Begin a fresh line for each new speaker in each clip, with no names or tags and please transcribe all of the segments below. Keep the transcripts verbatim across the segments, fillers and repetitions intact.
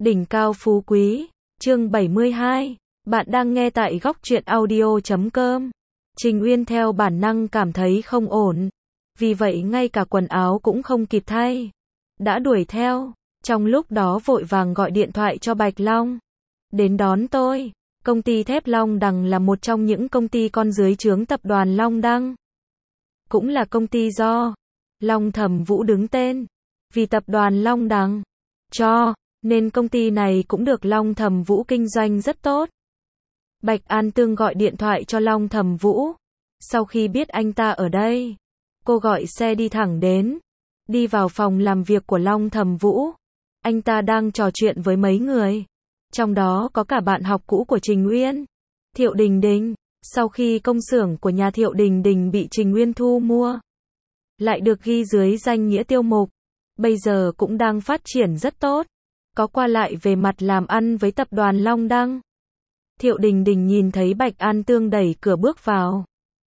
Đỉnh cao phú quý, chương bảy mươi hai. Bạn đang nghe tại góc truyện audio chấm com. Trình Uyên theo bản năng cảm thấy không ổn. Vì vậy ngay cả quần áo cũng không kịp thay. Đã đuổi theo. Trong lúc đó vội vàng gọi điện thoại cho Bạch Long. Đến đón tôi. Công ty thép Long Đằng là một trong những công ty con dưới trướng tập đoàn Long Đăng. Cũng là công ty do Long Thẩm Vũ đứng tên. Vì tập đoàn Long Đằng cho nên công ty này cũng được Long Thẩm Vũ kinh doanh rất tốt. Bạch An Tương gọi điện thoại cho Long Thẩm Vũ. Sau khi biết anh ta ở đây, cô gọi xe đi thẳng đến. Đi vào phòng làm việc của Long Thẩm Vũ. Anh ta đang trò chuyện với mấy người. Trong đó có cả bạn học cũ của Trình Uyên, Thiệu Đình Đình. Sau khi công xưởng của nhà Thiệu Đình Đình bị Trình Uyên thu mua, lại được ghi dưới danh nghĩa tiêu mục, bây giờ cũng đang phát triển rất tốt. Có qua lại về mặt làm ăn với tập đoàn Long Đăng. Thiệu Đình Đình nhìn thấy Bạch An Tương đẩy cửa bước vào,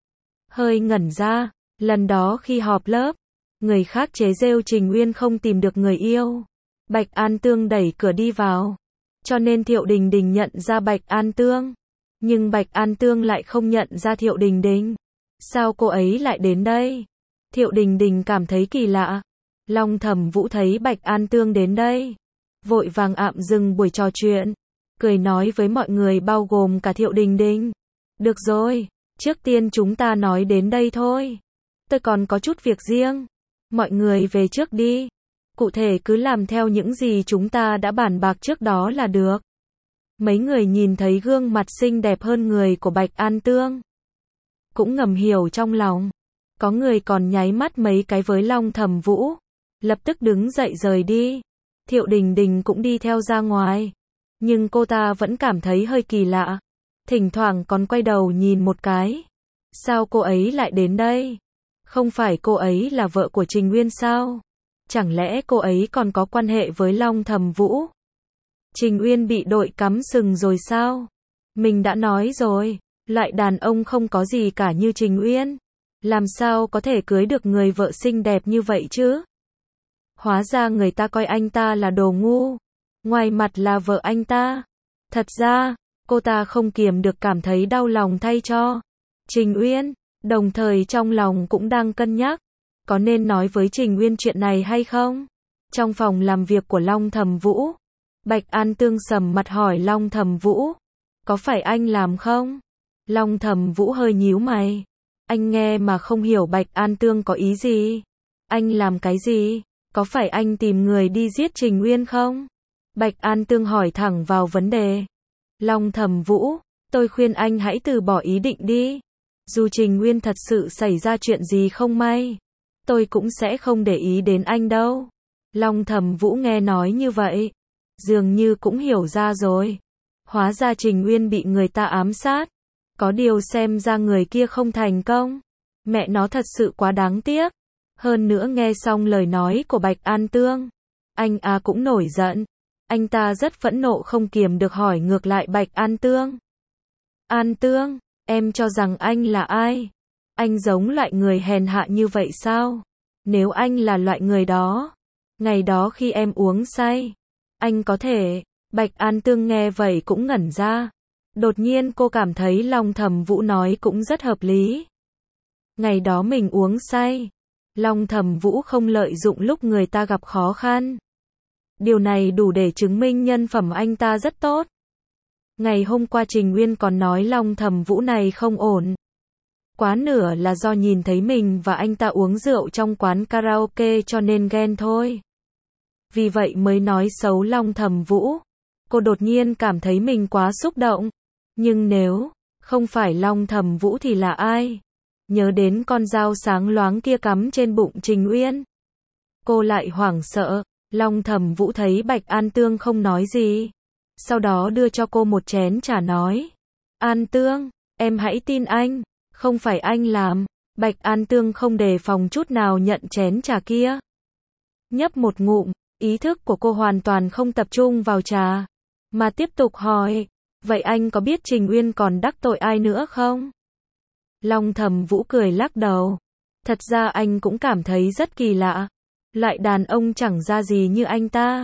hơi ngẩn ra. Lần đó khi họp lớp, người khác chế giễu Trình Uyên không tìm được người yêu. Bạch An Tương đẩy cửa đi vào, cho nên Thiệu Đình Đình nhận ra Bạch An Tương. Nhưng Bạch An Tương lại không nhận ra Thiệu Đình Đình. Sao cô ấy lại đến đây? Thiệu Đình Đình cảm thấy kỳ lạ. Long Thẩm Vũ thấy Bạch An Tương đến đây, vội vàng ạm dừng buổi trò chuyện, cười nói với mọi người bao gồm cả Thiệu Đình Đình. Được rồi, trước tiên chúng ta nói đến đây thôi. Tôi còn có chút việc riêng. Mọi người về trước đi. Cụ thể cứ làm theo những gì chúng ta đã bàn bạc trước đó là được. Mấy người nhìn thấy gương mặt xinh đẹp hơn người của Bạch An Tương, cũng ngầm hiểu trong lòng. Có người còn nháy mắt mấy cái với Long Thẩm Vũ, lập tức đứng dậy rời đi. Thiệu Đình Đình cũng đi theo ra ngoài, nhưng cô ta vẫn cảm thấy hơi kỳ lạ. Thỉnh thoảng còn quay đầu nhìn một cái. Sao cô ấy lại đến đây? Không phải cô ấy là vợ của Trình Uyên sao? Chẳng lẽ cô ấy còn có quan hệ với Long Thẩm Vũ? Trình Uyên bị đội cắm sừng rồi sao? Mình đã nói rồi, loại đàn ông không có gì cả như Trình Uyên, làm sao có thể cưới được người vợ xinh đẹp như vậy chứ? Hóa ra người ta coi anh ta là đồ ngu, ngoài mặt là vợ anh ta. Thật ra, cô ta không kiềm được cảm thấy đau lòng thay cho Trình Uyên, đồng thời trong lòng cũng đang cân nhắc, có nên nói với Trình Uyên chuyện này hay không? Trong phòng làm việc của Long Thẩm Vũ, Bạch An Tương sầm mặt hỏi Long Thẩm Vũ, có phải anh làm không? Long Thẩm Vũ hơi nhíu mày. Anh nghe mà không hiểu Bạch An Tương có ý gì. Anh làm cái gì? Có phải anh tìm người đi giết Trình Uyên không? Bạch An Tương hỏi thẳng vào vấn đề. Long Thẩm Vũ, tôi khuyên anh hãy từ bỏ ý định đi. Dù Trình Uyên thật sự xảy ra chuyện gì không may, tôi cũng sẽ không để ý đến anh đâu. Long Thẩm Vũ nghe nói như vậy, dường như cũng hiểu ra rồi. Hóa ra Trình Uyên bị người ta ám sát. Có điều xem ra người kia không thành công. Mẹ nó thật sự quá đáng tiếc. Hơn nữa nghe xong lời nói của Bạch An Tương, anh à cũng nổi giận. Anh ta rất phẫn nộ không kiềm được hỏi ngược lại Bạch An Tương. An Tương, em cho rằng anh là ai? Anh giống loại người hèn hạ như vậy sao? Nếu anh là loại người đó, ngày đó khi em uống say, anh có thể... Bạch An Tương nghe vậy cũng ngẩn ra. Đột nhiên cô cảm thấy Long Thẩm Vũ nói cũng rất hợp lý. Ngày đó mình uống say, Long Thẩm Vũ không lợi dụng lúc người ta gặp khó khăn. Điều này đủ để chứng minh nhân phẩm anh ta rất tốt. Ngày hôm qua Trình Uyên còn nói Long Thẩm Vũ này không ổn. Quá nửa là do nhìn thấy mình và anh ta uống rượu trong quán karaoke cho nên ghen thôi. Vì vậy mới nói xấu Long Thẩm Vũ. Cô đột nhiên cảm thấy mình quá xúc động. Nhưng nếu không phải Long Thẩm Vũ thì là ai? Nhớ đến con dao sáng loáng kia cắm trên bụng Trình Uyên, cô lại hoảng sợ. Long Thẩm Vũ thấy Bạch An Tương không nói gì, sau đó đưa cho cô một chén trà nói. An Tương, em hãy tin anh, không phải anh làm. Bạch An Tương không đề phòng chút nào nhận chén trà kia. Nhấp một ngụm, ý thức của cô hoàn toàn không tập trung vào trà, mà tiếp tục hỏi. Vậy anh có biết Trình Uyên còn đắc tội ai nữa không? Long Thẩm Vũ cười lắc đầu. Thật ra anh cũng cảm thấy rất kỳ lạ. Loại đàn ông chẳng ra gì như anh ta,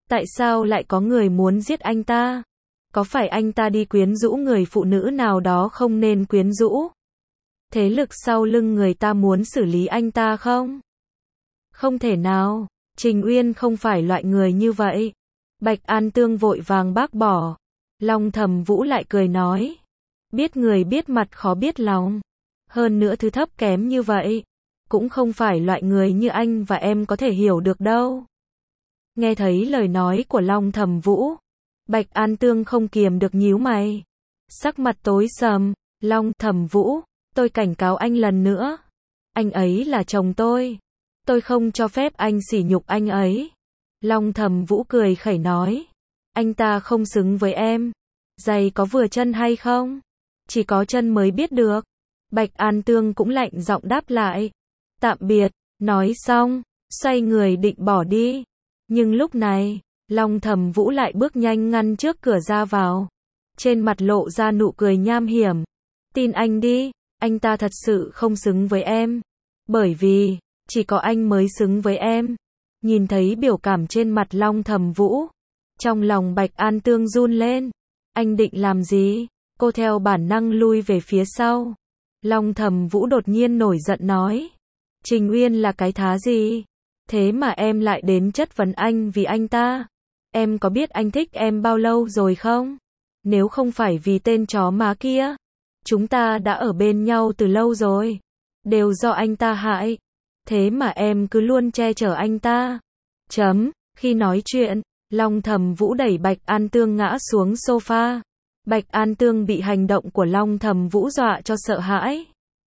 Tại sao lại có người muốn giết anh ta? Có phải anh ta đi quyến rũ người phụ nữ nào đó không nên quyến rũ? Thế lực sau lưng người ta muốn xử lý anh ta không? Không thể nào, Trình Uyên không phải loại người như vậy. Bạch An Tương vội vàng bác bỏ. Long Thẩm Vũ lại cười nói. Biết người biết mặt khó biết lòng. Hơn nữa thứ thấp kém như vậy. Cũng không phải loại người như anh và em có thể hiểu được đâu. Nghe thấy lời nói của Long Thẩm Vũ. Bạch An Tương không kiềm được nhíu mày. Sắc mặt tối sầm. Long Thẩm Vũ, tôi cảnh cáo anh lần nữa. Anh ấy là chồng tôi. Tôi không cho phép anh sỉ nhục anh ấy. Long Thẩm Vũ cười khẩy nói. Anh ta không xứng với em. Giày có vừa chân hay không? Chỉ có chân mới biết được. Bạch An Tương cũng lạnh giọng đáp lại. Tạm biệt, nói xong, xoay người định bỏ đi. Nhưng lúc này, Long Thẩm Vũ lại bước nhanh ngăn trước cửa ra vào. Trên mặt lộ ra nụ cười nham hiểm. Tin anh đi, anh ta thật sự không xứng với em. Bởi vì, chỉ có anh mới xứng với em. Nhìn thấy biểu cảm trên mặt Long Thẩm Vũ. Trong lòng Bạch An Tương run lên. Anh định làm gì? Cô theo bản năng lui về phía sau. Long Thẩm Vũ đột nhiên nổi giận nói. Trình Uyên là cái thá gì? Thế mà em lại đến chất vấn anh vì anh ta. Em có biết anh thích em bao lâu rồi không? Nếu không phải vì tên chó má kia, chúng ta đã ở bên nhau từ lâu rồi. Đều do anh ta hại. Thế mà em cứ luôn che chở anh ta. Chấm, khi nói chuyện, Long Thẩm Vũ đẩy Bạch An Tương ngã xuống sofa. Bạch An Tương bị hành động của Long Thẩm Vũ dọa cho sợ hãi.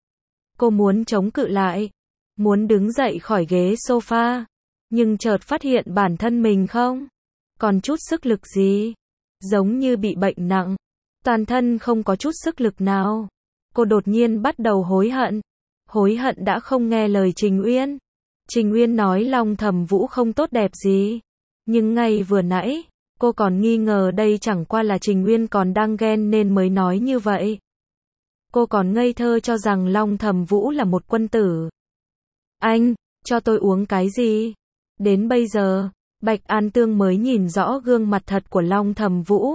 Cô muốn chống cự lại, muốn đứng dậy khỏi ghế sofa, nhưng chợt phát hiện bản thân mình không còn chút sức lực gì, giống như bị bệnh nặng, toàn thân không có chút sức lực nào. Cô đột nhiên bắt đầu hối hận, hối hận đã không nghe lời Trình Uyên. Trình Uyên nói Long Thẩm Vũ không tốt đẹp gì, nhưng ngay vừa nãy, cô còn nghi ngờ đây chẳng qua là Trình Uyên còn đang ghen nên mới nói như vậy. Cô còn ngây thơ cho rằng Long Thẩm Vũ là một quân tử. Anh, cho tôi uống cái gì? Đến bây giờ, Bạch An Tương mới nhìn rõ gương mặt thật của Long Thẩm Vũ.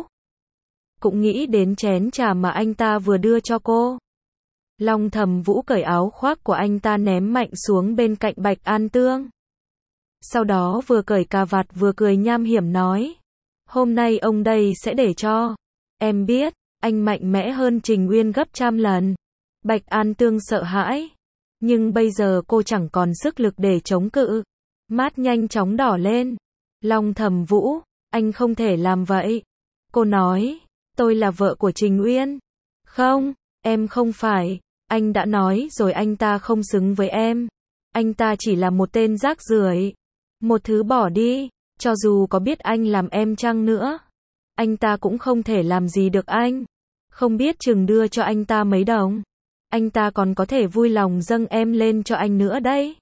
Cũng nghĩ đến chén trà mà anh ta vừa đưa cho cô. Long Thẩm Vũ cởi áo khoác của anh ta ném mạnh xuống bên cạnh Bạch An Tương. Sau đó vừa cởi cà vạt vừa cười nham hiểm nói. Hôm nay ông đây sẽ để cho em biết, anh mạnh mẽ hơn Trình Uyên gấp trăm lần. Bạch An Tương sợ hãi. Nhưng bây giờ cô chẳng còn sức lực để chống cự. Mắt nhanh chóng đỏ lên. Long Thẩm Vũ, anh không thể làm vậy. Cô nói, tôi là vợ của Trình Uyên. Không, em không phải. Anh đã nói rồi anh ta không xứng với em. Anh ta chỉ là một tên rác rưởi. Một thứ bỏ đi. Cho dù có biết anh làm em chăng nữa, anh ta cũng không thể làm gì được anh. Không biết chừng đưa cho anh ta mấy đồng, anh ta còn có thể vui lòng dâng em lên cho anh nữa đấy.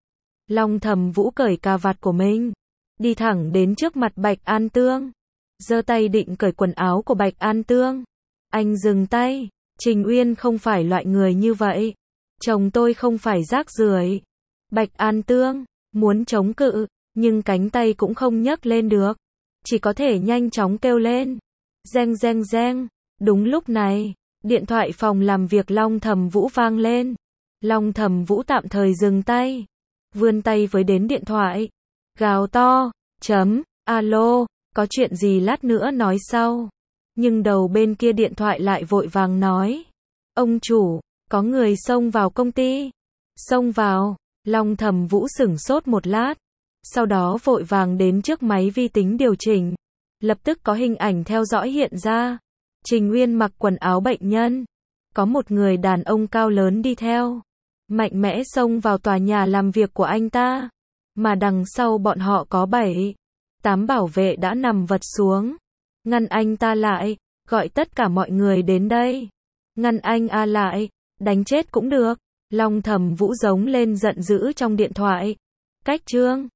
Long Thẩm Vũ cởi cà vạt của mình, đi thẳng đến trước mặt Bạch An Tương, giơ tay định cởi quần áo của Bạch An Tương. Anh dừng tay, Trình Uyên không phải loại người như vậy. Chồng tôi không phải rác rưởi. Bạch An Tương muốn chống cự, nhưng cánh tay cũng không nhấc lên được, chỉ có thể nhanh chóng kêu lên. Reng reng reng. Đúng lúc này, điện thoại phòng làm việc Long Thẩm Vũ vang lên. Long Thẩm Vũ tạm thời dừng tay, vươn tay với đến điện thoại, gào to, chấm, alo, có chuyện gì lát nữa nói sau. Nhưng đầu bên kia điện thoại lại vội vàng nói, ông chủ, có người xông vào công ty. Xông vào, Long Thẩm Vũ sửng sốt một lát, sau đó vội vàng đến trước máy vi tính điều chỉnh. Lập tức có hình ảnh theo dõi hiện ra. Trình Uyên mặc quần áo bệnh nhân. Có một người đàn ông cao lớn đi theo. Mạnh mẽ xông vào tòa nhà làm việc của anh ta. Mà đằng sau bọn họ có bảy, tám bảo vệ đã nằm vật xuống. Ngăn anh ta lại, gọi tất cả mọi người đến đây. Ngăn anh a lại, đánh chết cũng được. Long Thẩm Vũ giống lên giận dữ trong điện thoại. Cách chương